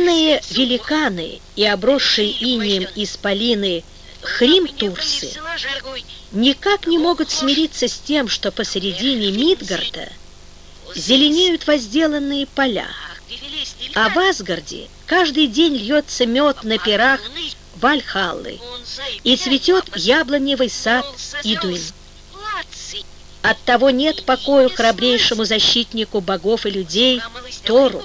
Пленные великаны и обросшие инеем исполины хримтурсы никак не могут смириться с тем, что посередине Мидгарда зеленеют возделанные поля, а в Асгарде каждый день льется мед на пирах Вальхаллы и цветет яблоневый сад Идуин. Оттого нет покоя храбрейшему защитнику богов и людей Тору.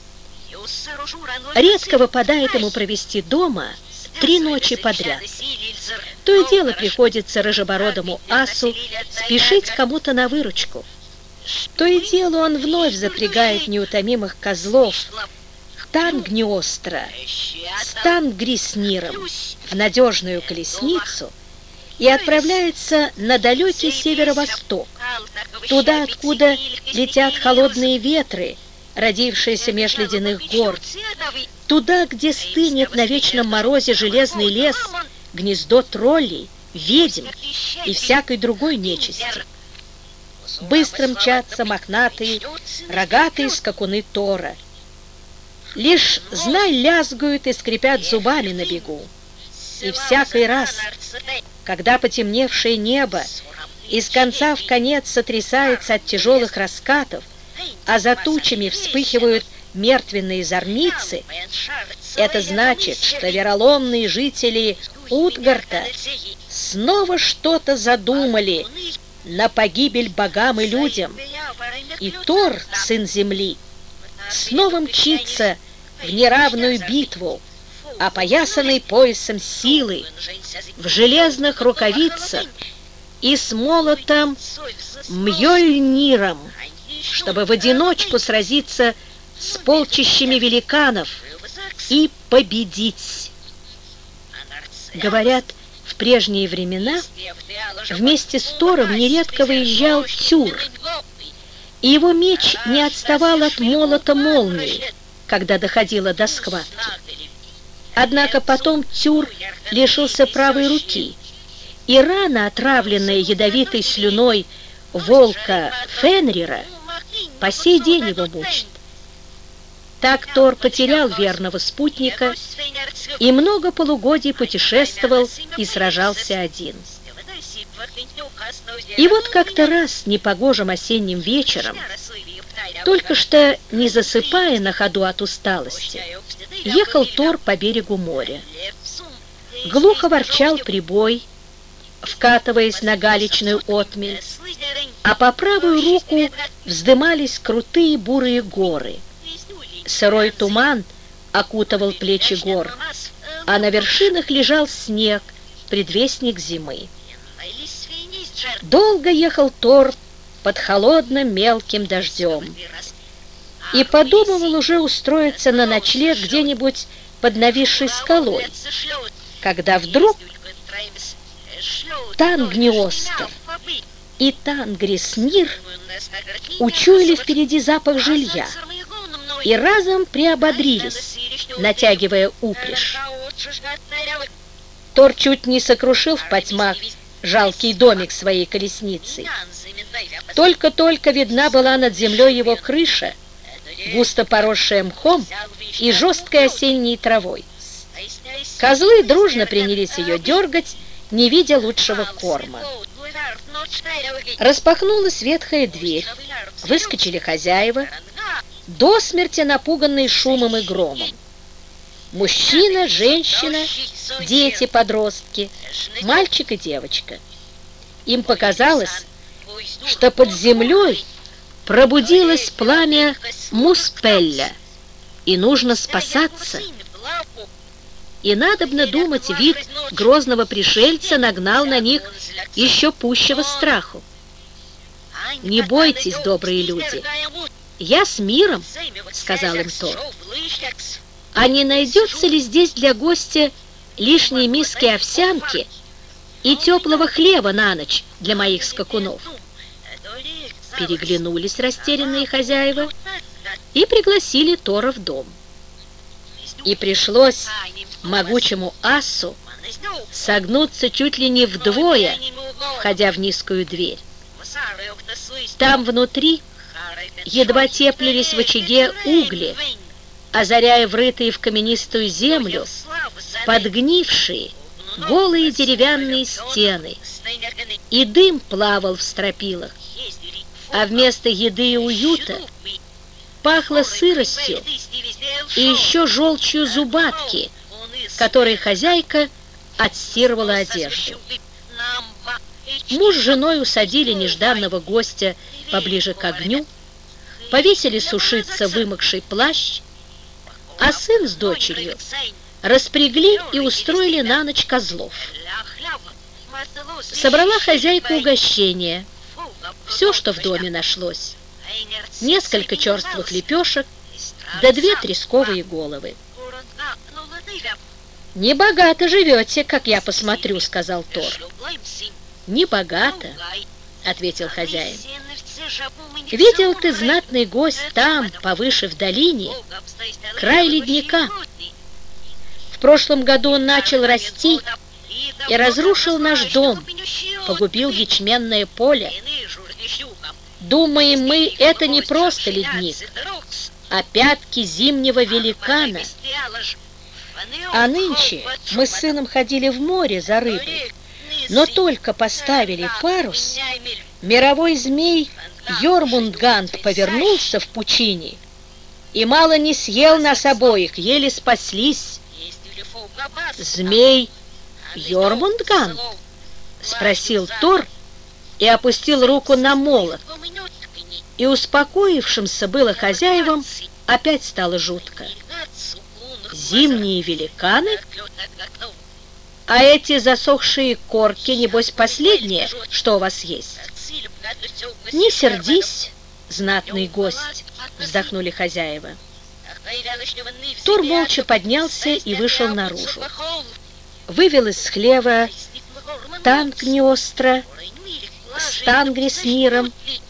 Редко выпадает ему провести дома 3 ночи подряд. То и дело приходится рыжебородому асу спешить кому-то на выручку. То и дело он вновь запрягает неутомимых козлов Тангниостра с Тангрисниром в надежную колесницу и отправляется на далекий северо-восток, туда, откуда летят холодные ветры, родившиеся меж ледяных гор, туда, где стынет на вечном морозе железный лес, гнездо троллей, ведьм и всякой другой нечисти. Быстро мчатся мохнатые, рогатые скакуны Тора. Лишь знай лязгают и скрипят зубами на бегу. И всякий раз, когда потемневшее небо из конца в конец сотрясается от тяжелых раскатов, а за тучами вспыхивают мертвенные зорницы, это значит, что вероломные жители Утгарда снова что-то задумали на погибель богам и людям, и Тор, сын земли, снова мчится в неравную битву, опоясанный поясом силы, в железных рукавицах и с молотом Мьёльниром, чтобы в одиночку сразиться с полчищами великанов и победить. Говорят, в прежние времена вместе с Тором нередко выезжал Тюр, и его меч не отставал от молота молнии, когда доходило до схватки. Однако потом Тюр лишился правой руки, и рана, отравленная ядовитой слюной волка Фенрира, по сей день его мучит. Так Тор потерял верного спутника и много полугодий путешествовал и сражался один. И вот как-то раз непогожим осенним вечером, только что не засыпая на ходу от усталости, ехал Тор по берегу моря. Глухо ворчал прибой, вкатываясь на галечную отмель, а по правую руку вздымались крутые бурые горы. Сырой туман окутывал плечи гор, а на вершинах лежал снег, предвестник зимы. Долго ехал Тор под холодным мелким дождем и подумывал уже устроиться на ночлег где-нибудь под нависшей скалой, когда вдруг Тангниостр и Тангриснир учуяли впереди запах жилья и разом приободрились, натягивая упряжь. Тор чуть не сокрушил в потьмах жалкий домик своей колесницы. Только-только видна была над землей его крыша, густо поросшая мхом и жесткой осенней травой. Козлы дружно принялись ее дергать, не видя лучшего корма. Распахнулась ветхая дверь, выскочили хозяева, до смерти напуганные шумом и громом. Мужчина, женщина, дети-подростки, мальчик и девочка. Им показалось, что под землей пробудилось пламя Муспелля, и нужно спасаться. И надобно думать, вид грозного пришельца нагнал на них еще пущего страху. «Не бойтесь, добрые люди, я с миром», — сказал им Тор. «А не найдется ли здесь для гостя лишней миски овсянки и теплого хлеба на ночь для моих скакунов?» Переглянулись растерянные хозяева и пригласили Тора в дом. И пришлось могучему асу согнуться чуть ли не вдвое, входя в низкую дверь. Там внутри едва теплились в очаге угли, озаряя врытые в каменистую землю подгнившие, голые деревянные стены, и дым плавал в стропилах, а вместо еды и уюта пахло сыростью и еще желчью зубатки, которой хозяйка отстирывала одежду. Муж с женой усадили нежданного гостя поближе к огню, повесили сушиться вымокший плащ, а сын с дочерью распрягли и устроили на ночь козлов. Собрала хозяйка угощение, все, что в доме нашлось, несколько черствых лепешек, да 2 тресковые головы. «Небогато живете, как я посмотрю», — сказал Тор. «Небогато», — ответил хозяин. «Видел ты, знатный гость, там, повыше в долине, край ледника. В прошлом году он начал расти и разрушил наш дом, погубил ячменное поле. Думаем мы, это не просто ледник, а пятки зимнего великана. А нынче мы с сыном ходили в море за рыбой, но только поставили парус, мировой змей Йормундганд повернулся в пучине и мало не съел нас обоих, еле спаслись». «Змей Йормундганд?» — спросил Тор и опустил руку на молот, и успокоившимся было хозяевам опять стало жутко. «Зимние великаны? А эти засохшие корки, небось, последнее, что у вас есть?» «Не сердись, знатный гость», — вздохнули хозяева. Тор молча поднялся и вышел наружу. Вывел из хлева Тангниостра, Стангри с миром